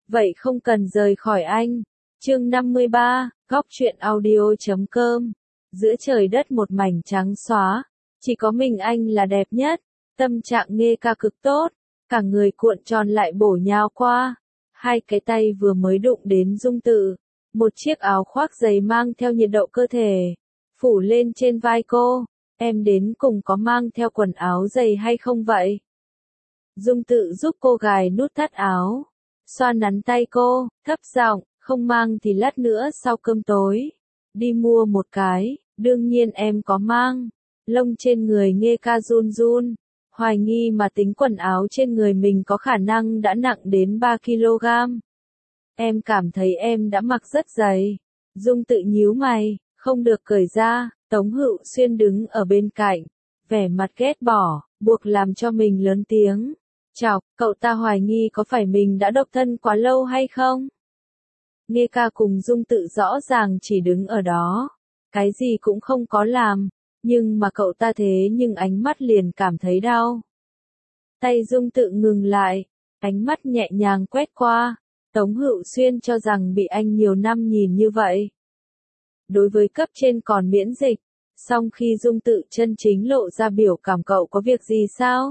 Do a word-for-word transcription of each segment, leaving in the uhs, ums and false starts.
vậy không cần rời khỏi anh. Chương năm mươi ba, góc truyện audio chấm com. Giữa trời đất một mảnh trắng xóa, chỉ có mình anh là đẹp nhất. Tâm trạng Nghê Ca cực tốt, cả người cuộn tròn lại bổ nhào qua. Hai cái tay vừa mới đụng đến Dung Tự, một chiếc áo khoác dày mang theo nhiệt độ cơ thể, phủ lên trên vai cô. Em đến cùng có mang theo quần áo dày hay không vậy? Dung Tự giúp cô gài nút thắt áo, xoa nắn tay cô, thấp giọng, không mang thì lát nữa sau cơm tối đi mua một cái. Đương nhiên em có mang. Lông trên người Nghê Ca run run, hoài nghi mà tính quần áo trên người mình có khả năng đã nặng đến ba ki lô gam. Em cảm thấy em đã mặc rất dày. Dung Tự nhíu mày, không được cởi ra. Tống Hữu Xuyên đứng ở bên cạnh, vẻ mặt ghét bỏ, buộc làm cho mình lớn tiếng. Chọc, cậu ta hoài nghi có phải mình đã độc thân quá lâu hay không? Nghê Ca cùng Dung Tự rõ ràng chỉ đứng ở đó, cái gì cũng không có làm, nhưng mà cậu ta thế nhưng ánh mắt liền cảm thấy đau. Tay Dung Tự ngừng lại, ánh mắt nhẹ nhàng quét qua. Tống Hữu Xuyên cho rằng bị anh nhiều năm nhìn như vậy, đối với cấp trên còn miễn dịch, song khi Dung Tự chân chính lộ ra biểu cảm cậu có việc gì sao?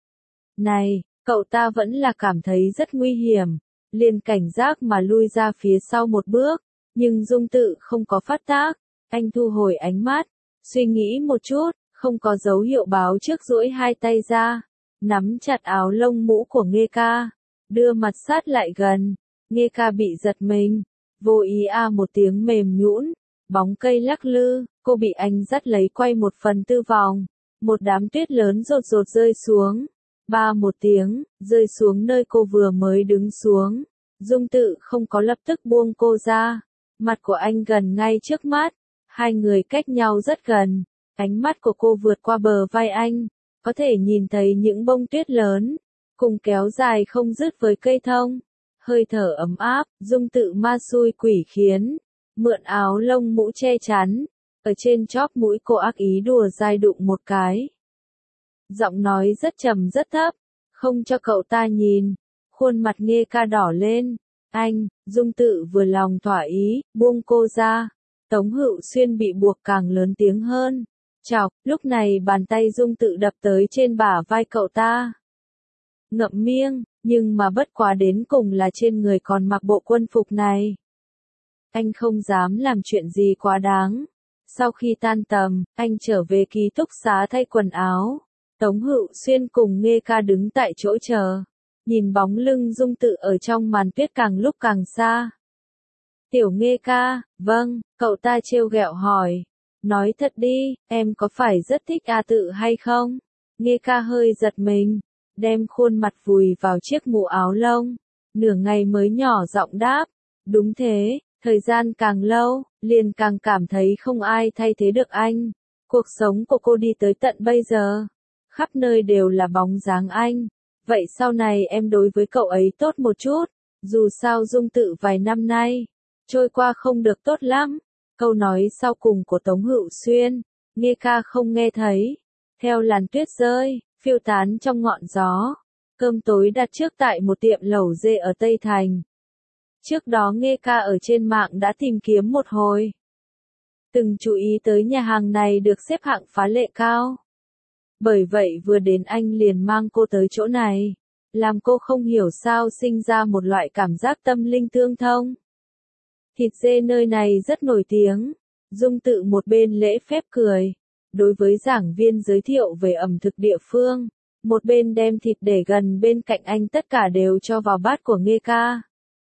Này, cậu ta vẫn là cảm thấy rất nguy hiểm, liền cảnh giác mà lui ra phía sau một bước, nhưng Dung Tự không có phát tác. Anh thu hồi ánh mắt, suy nghĩ một chút, không có dấu hiệu báo trước duỗi hai tay ra, nắm chặt áo lông mũ của Nghê Ca, đưa mặt sát lại gần. Nghê Ca bị giật mình, vô ý a à một tiếng mềm nhũn, bóng cây lắc lư, cô bị anh dắt lấy quay một phần tư vòng, một đám tuyết lớn rột rột rơi xuống, ba một tiếng, rơi xuống nơi cô vừa mới đứng xuống. Dung Tự không có lập tức buông cô ra, mặt của anh gần ngay trước mắt, hai người cách nhau rất gần, ánh mắt của cô vượt qua bờ vai anh, có thể nhìn thấy những bông tuyết lớn, cùng kéo dài không dứt với cây thông. Hơi thở ấm áp, Dung Tự ma xui quỷ khiến, mượn áo lông mũ che chắn, ở trên chóp mũi cô ác ý đùa dai đụng một cái. Giọng nói rất trầm rất thấp, không cho cậu ta nhìn. Khuôn mặt Nghê Ca đỏ lên. Anh, Dung Tự vừa lòng thỏa ý, buông cô ra. Tống Hữu Xuyên bị buộc càng lớn tiếng hơn. Chọc, lúc này bàn tay Dung Tự đập tới trên bả vai cậu ta. Ngậm miệng, nhưng mà bất quá đến cùng là trên người còn mặc bộ quân phục này. Anh không dám làm chuyện gì quá đáng. Sau khi tan tầm, anh trở về ký túc xá thay quần áo. Tống Hữu Xuyên cùng Nghê Ca đứng tại chỗ chờ, nhìn bóng lưng Dung Tự ở trong màn tuyết càng lúc càng xa. Tiểu Nghê Ca, vâng, cậu ta trêu ghẹo hỏi. Nói thật đi, em có phải rất thích A Tự hay không? Nghê Ca hơi giật mình, đem khuôn mặt vùi vào chiếc mũ áo lông, nửa ngày mới nhỏ giọng đáp. Đúng thế, thời gian càng lâu, liền càng cảm thấy không ai thay thế được anh. Cuộc sống của cô đi tới tận bây giờ, khắp nơi đều là bóng dáng anh. Vậy sau này em đối với cậu ấy tốt một chút, dù sao Dung Tự vài năm nay trôi qua không được tốt lắm. Câu nói sau cùng của Tống Hữu Xuyên, Nghê Ca không nghe thấy. Theo làn tuyết rơi, phiêu tán trong ngọn gió, cơm tối đặt trước tại một tiệm lẩu dê ở Tây Thành. Trước đó Nghê Ca ở trên mạng đã tìm kiếm một hồi, từng chú ý tới nhà hàng này được xếp hạng phá lệ cao. Bởi vậy vừa đến anh liền mang cô tới chỗ này, làm cô không hiểu sao sinh ra một loại cảm giác tâm linh tương thông. Thịt dê nơi này rất nổi tiếng. Dung Tự một bên lễ phép cười, đối với giảng viên giới thiệu về ẩm thực địa phương, một bên đem thịt để gần bên cạnh anh, tất cả đều cho vào bát của Nghê Ca.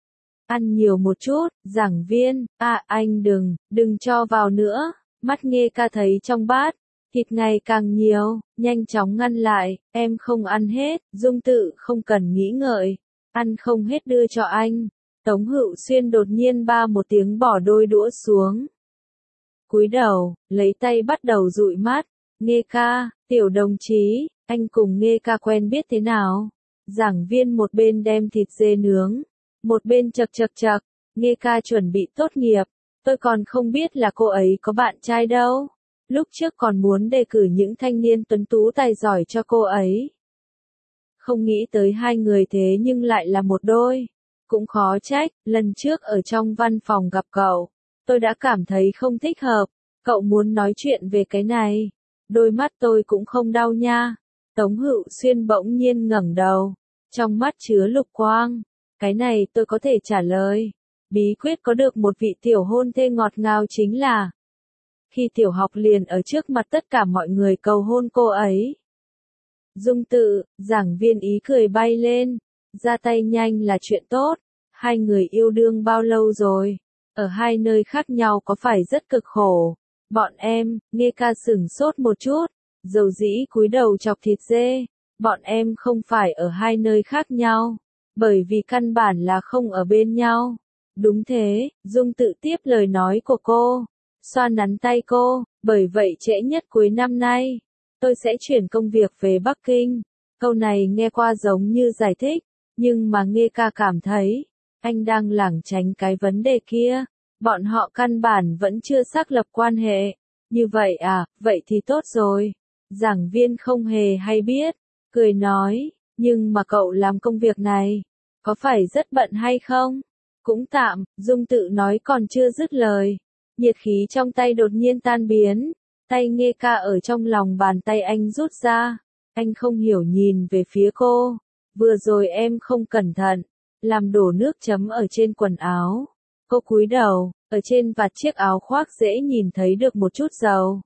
Ăn nhiều một chút, giảng viên, à anh đừng, đừng cho vào nữa. Mắt Nghê Ca thấy trong bát, thịt ngày càng nhiều, nhanh chóng ngăn lại, em không ăn hết. Dung Tự không cần nghĩ ngợi, ăn không hết đưa cho anh. Tống Hữu Xuyên đột nhiên ba một tiếng bỏ đôi đũa xuống. Cúi đầu, lấy tay bắt đầu dụi mắt. Nghê Ca, tiểu đồng chí, anh cùng Nghê Ca quen biết thế nào? Giảng viên một bên đem thịt dê nướng, một bên chậc chậc chậc. Nghê Ca chuẩn bị tốt nghiệp, tôi còn không biết là cô ấy có bạn trai đâu. Lúc trước còn muốn đề cử những thanh niên tuấn tú tài giỏi cho cô ấy. Không nghĩ tới hai người thế nhưng lại là một đôi. Cũng khó trách, lần trước ở trong văn phòng gặp cậu, tôi đã cảm thấy không thích hợp, cậu muốn nói chuyện về cái này. Đôi mắt tôi cũng không đau nha. Tống Hữu Xuyên bỗng nhiên ngẩng đầu, trong mắt chứa lục quang. Cái này tôi có thể trả lời. Bí quyết có được một vị tiểu hôn thê ngọt ngào chính là khi tiểu học liền ở trước mặt tất cả mọi người cầu hôn cô ấy. Dung Tự, giảng viên ý cười bay lên, ra tay nhanh là chuyện tốt. Hai người yêu đương bao lâu rồi? Ở hai nơi khác nhau có phải rất cực khổ? Bọn em, Nghe Ca sửng sốt một chút, dầu dĩ cúi đầu chọc thịt dê. Bọn em không phải ở hai nơi khác nhau, bởi vì căn bản là không ở bên nhau. Đúng thế, Dung Tự tiếp lời nói của cô, xoa nắn tay cô, bởi vậy trễ nhất cuối năm nay, tôi sẽ chuyển công việc về Bắc Kinh. Câu này nghe qua giống như giải thích, nhưng mà Nghe Ca cảm thấy, anh đang lảng tránh cái vấn đề kia. Bọn họ căn bản vẫn chưa xác lập quan hệ. Như vậy à, vậy thì tốt rồi. Giảng viên không hề hay biết, cười nói, nhưng mà cậu làm công việc này, có phải rất bận hay không? Cũng tạm, Dung Tự nói còn chưa dứt lời. Nhiệt khí trong tay đột nhiên tan biến, tay Nghe Ca ở trong lòng bàn tay anh rút ra. Anh không hiểu nhìn về phía cô. Vừa rồi em không cẩn thận, làm đổ nước chấm ở trên quần áo. Cô cúi đầu, ở trên vạt chiếc áo khoác dễ nhìn thấy được một chút dầu.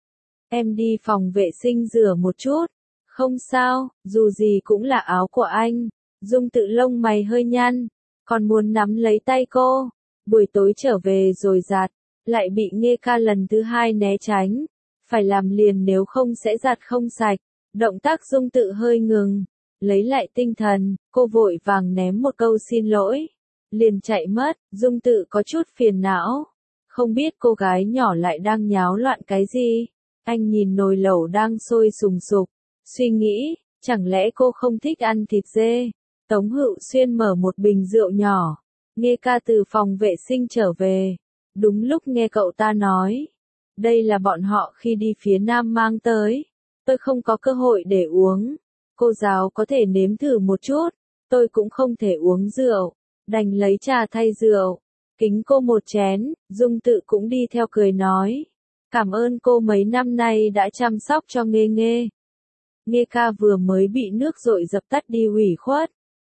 Em đi phòng vệ sinh rửa một chút. Không sao, dù gì cũng là áo của anh. Dung Tự lông mày hơi nhăn, còn muốn nắm lấy tay cô. Buổi tối trở về rồi giặt, lại bị Nghe Ca lần thứ hai né tránh. Phải làm liền nếu không sẽ giặt không sạch. Động tác Dung Tự hơi ngừng, lấy lại tinh thần, cô vội vàng ném một câu xin lỗi, liền chạy mất. Dung Tự có chút phiền não, không biết cô gái nhỏ lại đang nháo loạn cái gì. Anh nhìn nồi lẩu đang sôi sùng sục, suy nghĩ, chẳng lẽ cô không thích ăn thịt dê. Tống Hữu Xuyên mở một bình rượu nhỏ, Nghe Ca từ phòng vệ sinh trở về, đúng lúc nghe cậu ta nói, đây là bọn họ khi đi phía Nam mang tới, tôi không có cơ hội để uống. Cô giáo có thể nếm thử một chút, tôi cũng không thể uống rượu, đành lấy trà thay rượu. Kính cô một chén, Dung Tự cũng đi theo cười nói, cảm ơn cô mấy năm nay đã chăm sóc cho Nghe Nghe. Nghe Ca vừa mới bị nước dội dập tắt đi ủy khuất,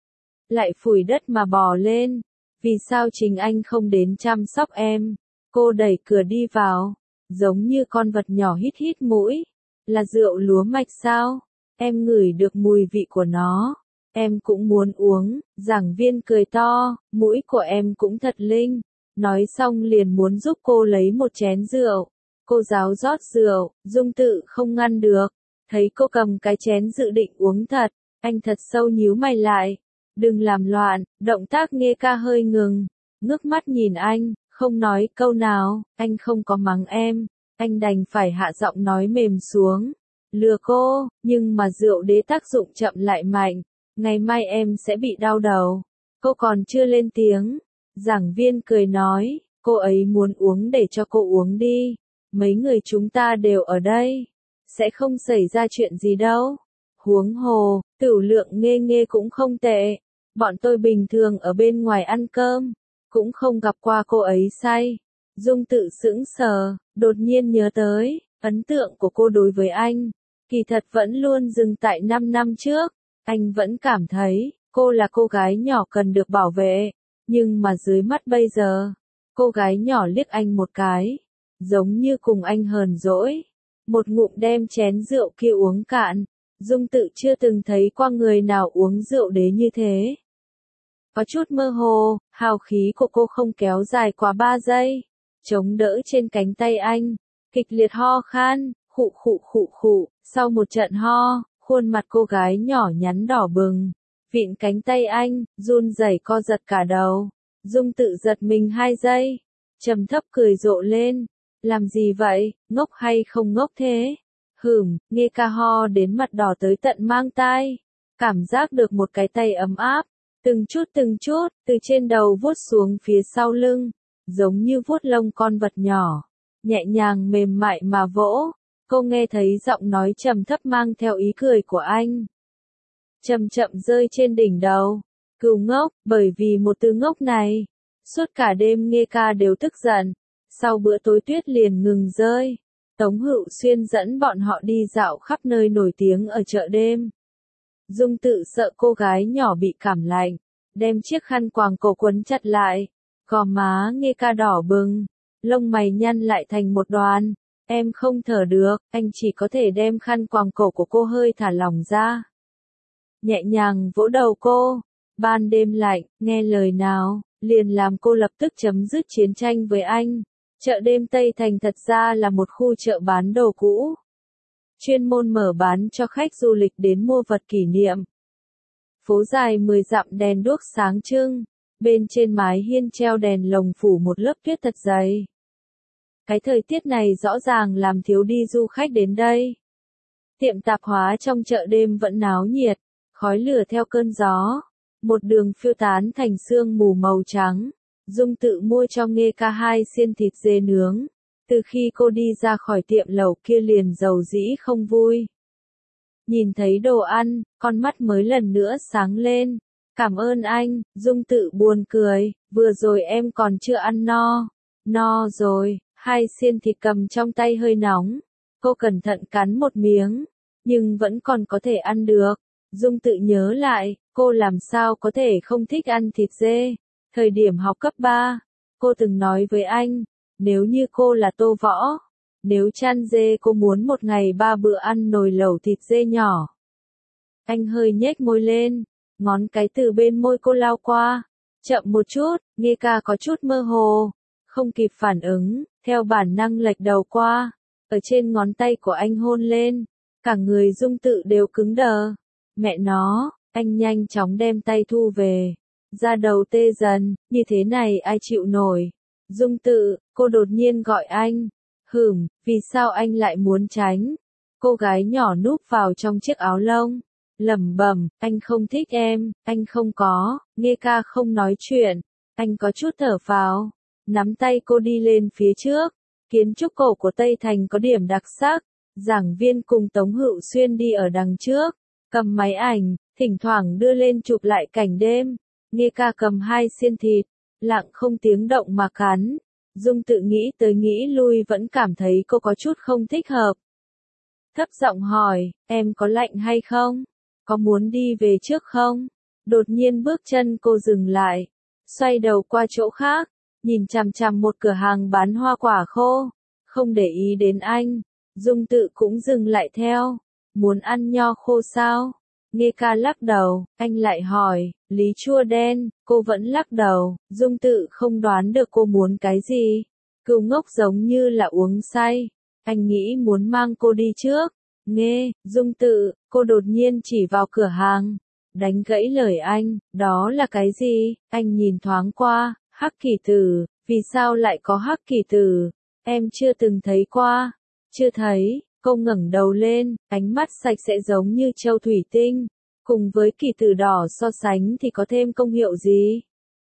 lại phủi đất mà bò lên. Vì sao Trình Anh không đến chăm sóc em? Cô đẩy cửa đi vào, giống như con vật nhỏ hít hít mũi. Là rượu lúa mạch sao? Em ngửi được mùi vị của nó. Em cũng muốn uống. Giảng viên cười to, mũi của em cũng thật linh. Nói xong liền muốn giúp cô lấy một chén rượu. Cô giáo rót rượu, Dung Tự không ngăn được. Thấy cô cầm cái chén dự định uống thật, anh thật sâu nhíu mày lại. Đừng làm loạn. Động tác Nghe Ca hơi ngừng, ngước mắt nhìn anh, không nói câu nào. Anh không có mắng em, anh đành phải hạ giọng nói mềm xuống, lừa cô, nhưng mà rượu đế tác dụng chậm lại mạnh, ngày mai em sẽ bị đau đầu. Cô còn chưa lên tiếng, giảng viên cười nói, cô ấy muốn uống để cho cô uống đi, mấy người chúng ta đều ở đây, sẽ không xảy ra chuyện gì đâu. Huống hồ, tửu lượng Nghe Nghe cũng không tệ, bọn tôi bình thường ở bên ngoài ăn cơm, cũng không gặp qua cô ấy say. Dung Tự sững sờ, đột nhiên nhớ tới, ấn tượng của cô đối với anh, kỳ thật vẫn luôn dừng tại năm năm trước. Anh vẫn cảm thấy, cô là cô gái nhỏ cần được bảo vệ, nhưng mà dưới mắt bây giờ, cô gái nhỏ liếc anh một cái, giống như cùng anh hờn dỗi, một ngụm đem chén rượu kia uống cạn. Dung Tự chưa từng thấy qua người nào uống rượu đế như thế. Có chút mơ hồ, hào khí của cô không kéo dài quá ba giây, chống đỡ trên cánh tay anh, kịch liệt ho khan, khụ khụ khụ khụ. Sau một trận ho, khuôn mặt cô gái nhỏ nhắn đỏ bừng, vịn cánh tay anh, run rẩy co giật cả đầu. Dung Tự giật mình hai giây, trầm thấp cười rộ lên, làm gì vậy, ngốc hay không ngốc thế? Hửm, Nghe Ca ho đến mặt đỏ tới tận mang tai, cảm giác được một cái tay ấm áp, từng chút từng chút, từ trên đầu vuốt xuống phía sau lưng, giống như vuốt lông con vật nhỏ, nhẹ nhàng mềm mại mà vỗ. Cô nghe thấy giọng nói trầm thấp mang theo ý cười của anh, chậm chậm rơi trên đỉnh đầu. Cừu ngốc, bởi vì một từ ngốc này. Suốt cả đêm Nghê Ca đều tức giận. Sau bữa tối tuyết liền ngừng rơi. Tống Hữu Xuyên dẫn bọn họ đi dạo khắp nơi nổi tiếng ở chợ đêm. Dung Tự sợ cô gái nhỏ bị cảm lạnh, đem chiếc khăn quàng cổ quấn chặt lại. Gò má Nghê Ca đỏ bừng, lông mày nhăn lại thành một đoàn. Em không thở được, anh chỉ có thể đem khăn quàng cổ của cô hơi thả lỏng ra. Nhẹ nhàng vỗ đầu cô. Ban đêm lạnh, nghe lời nào, liền làm cô lập tức chấm dứt chiến tranh với anh. Chợ đêm Tây Thành thật ra là một khu chợ bán đồ cũ. Chuyên môn mở bán cho khách du lịch đến mua vật kỷ niệm. Phố dài mười dặm đèn đuốc sáng trưng, bên trên mái hiên treo đèn lồng phủ một lớp tuyết thật dày. Cái thời tiết này rõ ràng làm thiếu đi du khách đến đây. Tiệm tạp hóa trong chợ đêm vẫn náo nhiệt, khói lửa theo cơn gió. Một đường phiêu tán thành sương mù màu trắng. Dung Tự mua cho Nghê Ca hai xiên thịt dê nướng. Từ khi cô đi ra khỏi tiệm lẩu kia liền dầu dĩ không vui. Nhìn thấy đồ ăn, con mắt mới lần nữa sáng lên. Cảm ơn anh, Dung Tự buồn cười, vừa rồi em còn chưa ăn no. No rồi, hai xiên thịt cầm trong tay hơi nóng. Cô cẩn thận cắn một miếng, nhưng vẫn còn có thể ăn được. Dung Tự nhớ lại, cô làm sao có thể không thích ăn thịt dê. Thời điểm học cấp ba, cô từng nói với anh, nếu như cô là Tô Võ, nếu chăn dê cô muốn một ngày ba bữa ăn nồi lẩu thịt dê nhỏ. Anh hơi nhếch môi lên, ngón cái từ bên môi cô lao qua. Chậm một chút, Nghê Ca có chút mơ hồ, không kịp phản ứng, theo bản năng lệch đầu qua, ở trên ngón tay của anh hôn lên, cả người Dung Tự đều cứng đờ. Mẹ nó, anh nhanh chóng đem tay thu về. Da đầu tê dần, như thế này ai chịu nổi. Dung Tự, cô đột nhiên gọi anh. Hửm, vì sao anh lại muốn tránh? Cô gái nhỏ núp vào trong chiếc áo lông. Lẩm bẩm, anh không thích em, anh không có. Nghê Ca không nói chuyện. Anh có chút thở phào. Nắm tay cô đi lên phía trước. Kiến trúc cổ của Tây Thành có điểm đặc sắc. Giảng viên cùng Tống Hữu Xuyên đi ở đằng trước. Cầm máy ảnh, thỉnh thoảng đưa lên chụp lại cảnh đêm. Nghê Ca cầm hai xiên thịt, lặng không tiếng động mà cắn. Dung Tự nghĩ tới nghĩ lui vẫn cảm thấy cô có chút không thích hợp. Thấp giọng hỏi, em có lạnh hay không? Có muốn đi về trước không? Đột nhiên bước chân cô dừng lại, xoay đầu qua chỗ khác, nhìn chằm chằm một cửa hàng bán hoa quả khô, không để ý đến anh. Dung Tự cũng dừng lại theo. Muốn ăn nho khô sao? Nghê Ca lắc đầu, anh lại hỏi, lý chua đen, cô vẫn lắc đầu. Dung Tự không đoán được cô muốn cái gì. Cừu ngốc giống như là uống say. Anh nghĩ muốn mang cô đi trước. Nghe, Dung Tự, cô đột nhiên chỉ vào cửa hàng. Đánh gãy lời anh, đó là cái gì? Anh nhìn thoáng qua, hắc kỳ tử, vì sao lại có hắc kỳ tử? Em chưa từng thấy qua. Chưa thấy. Cô ngẩng đầu lên, ánh mắt sạch sẽ giống như châu thủy tinh. Cùng với kỳ tử đỏ so sánh thì có thêm công hiệu gì?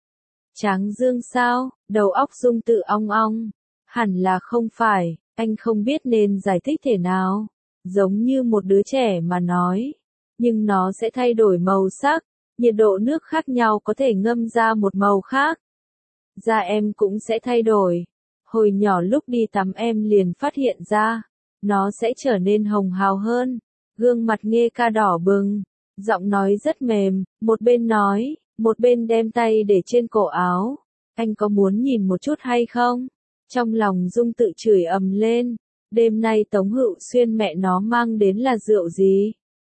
Tráng dương sao? Đầu óc Dung Tự ong ong. Hẳn là không phải, anh không biết nên giải thích thế nào. Giống như một đứa trẻ mà nói. Nhưng nó sẽ thay đổi màu sắc. Nhiệt độ nước khác nhau có thể ngâm ra một màu khác. Da em cũng sẽ thay đổi. Hồi nhỏ lúc đi tắm em liền phát hiện ra. Nó sẽ trở nên hồng hào hơn. Gương mặt Nghê Ca đỏ bừng. Giọng nói rất mềm, một bên nói, một bên đem tay để trên cổ áo. Anh có muốn nhìn một chút hay không? Trong lòng Dung Tự chửi ầm lên. Đêm nay Tống Hữu Xuyên mẹ nó mang đến là rượu gì?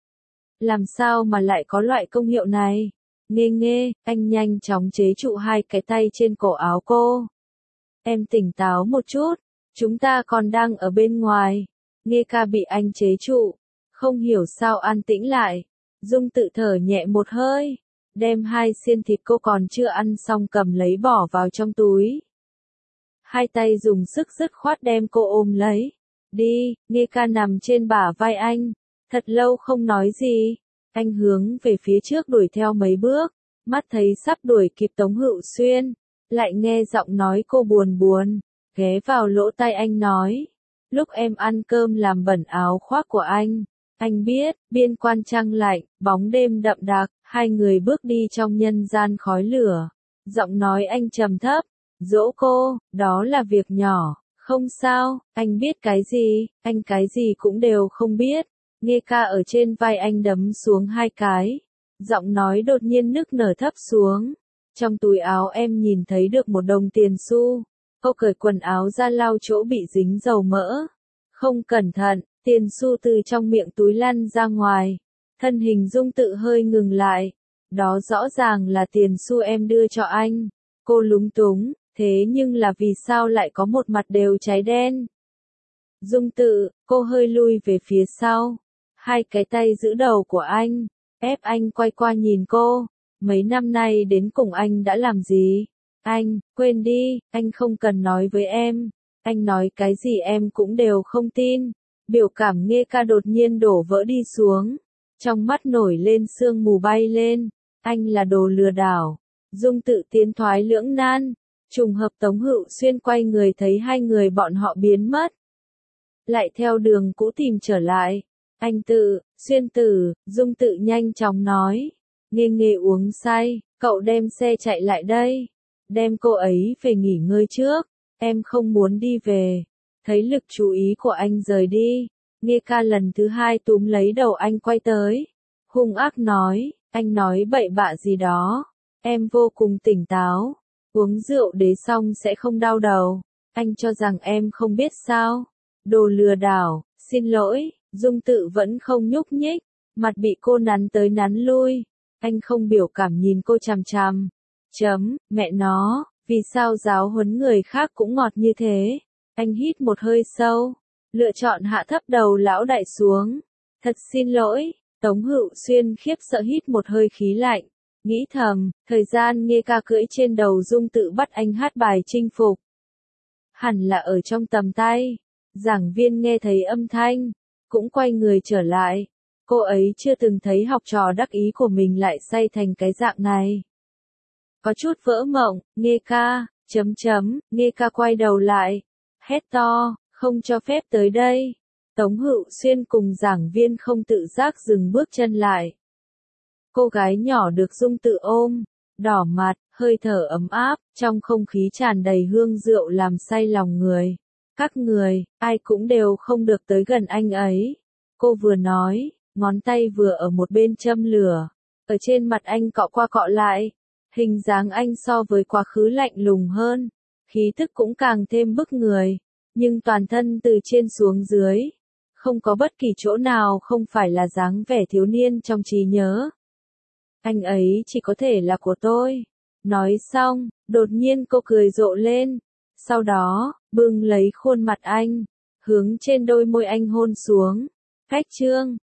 Làm sao mà lại có loại công hiệu này? Nghê Nghê, anh nhanh chóng chế trụ hai cái tay trên cổ áo cô. Em tỉnh táo một chút, chúng ta còn đang ở bên ngoài. Nghê Ca bị anh chế trụ, không hiểu sao an tĩnh lại. Dung Tự thở nhẹ một hơi, đem hai xiên thịt cô còn chưa ăn xong cầm lấy bỏ vào trong túi. Hai tay dùng sức dứt khoát đem cô ôm lấy. Đi, Nghê Ca nằm trên bả vai anh, thật lâu không nói gì. Anh hướng về phía trước đuổi theo mấy bước, mắt thấy sắp đuổi kịp Tống Hữu Xuyên, lại nghe giọng nói cô buồn buồn, ghé vào lỗ tai anh nói. Lúc em ăn cơm làm bẩn áo khoác của anh, Anh biết, biên quan trăng lạnh, bóng đêm đậm đặc, hai người bước đi trong nhân gian khói lửa. Giọng nói anh trầm thấp, dỗ cô, đó là việc nhỏ, không sao, anh biết cái gì, anh cái gì cũng đều không biết. Nghe ca ở trên vai anh đấm xuống hai cái. Giọng nói đột nhiên nức nở thấp xuống. Trong túi áo em nhìn thấy được một đồng tiền xu. Cô cởi quần áo ra lau chỗ bị dính dầu mỡ. Không cẩn thận, tiền xu từ trong miệng túi lăn ra ngoài. Thân hình Dung Tự hơi ngừng lại. Đó rõ ràng là tiền xu em đưa cho anh. Cô lúng túng, thế nhưng là vì sao lại có một mặt đều cháy đen? Dung Tự, cô hơi lui về phía sau. Hai cái tay giữ đầu của anh, ép anh quay qua nhìn cô. Mấy năm nay đến cùng anh đã làm gì? Anh, quên đi, anh không cần nói với em. Anh nói cái gì em cũng đều không tin. Biểu cảm Nghe Ca đột nhiên đổ vỡ đi xuống. Trong mắt nổi lên sương mù bay lên. Anh là đồ lừa đảo. Dung Tự tiến thoái lưỡng nan. Trùng hợp Tống Hữu Xuyên quay người thấy hai người bọn họ biến mất. Lại theo đường cũ tìm trở lại. Anh Tự, Xuyên tử, Dung Tự nhanh chóng nói. Nghe Nghe uống say, cậu đem xe chạy lại đây. Đem cô ấy về nghỉ ngơi trước. Em không muốn đi về. Thấy lực chú ý của anh rời đi. Nghe Ca lần thứ hai túm lấy đầu anh quay tới. Hung ác nói, anh nói bậy bạ gì đó. Em vô cùng tỉnh táo. Uống rượu đế xong sẽ không đau đầu. Anh cho rằng em không biết sao. Đồ lừa đảo, xin lỗi. Dung Tự vẫn không nhúc nhích. Mặt bị cô nắn tới nắn lui. Anh không biểu cảm nhìn cô chằm chằm. Chấm, mẹ nó, vì sao giáo huấn người khác cũng ngọt như thế? Anh hít một hơi sâu. Lựa chọn hạ thấp đầu lão đại xuống. Thật xin lỗi. Tống Hữu Xuyên khiếp sợ hít một hơi khí lạnh. Nghĩ thầm, thời gian Nghe Ca cưỡi trên đầu Dung Tự bắt anh hát bài chinh phục. Hẳn là ở trong tầm tay. Giảng viên nghe thấy âm thanh, cũng quay người trở lại. Cô ấy chưa từng thấy học trò đắc ý của mình lại say thành cái dạng này. Có chút vỡ mộng, Nghe Ca, chấm chấm, Nghe Ca quay đầu lại. Hét to, không cho phép tới đây. Tống Hữu Xuyên cùng giảng viên không tự giác dừng bước chân lại. Cô gái nhỏ được Dung Tự ôm, đỏ mặt, hơi thở ấm áp, trong không khí tràn đầy hương rượu làm say lòng người. Các người, ai cũng đều không được tới gần anh ấy. Cô vừa nói, ngón tay vừa ở một bên châm lửa. Ở trên mặt anh cọ qua cọ lại. Hình dáng anh so với quá khứ lạnh lùng hơn. Khí thức cũng càng thêm bức người. Nhưng toàn thân từ trên xuống dưới. Không có bất kỳ chỗ nào không phải là dáng vẻ thiếu niên trong trí nhớ. Anh ấy chỉ có thể là của tôi. Nói xong, đột nhiên cô cười rộ lên. Sau đó, bưng lấy khuôn mặt anh. Hướng trên đôi môi anh hôn xuống. Khách trương.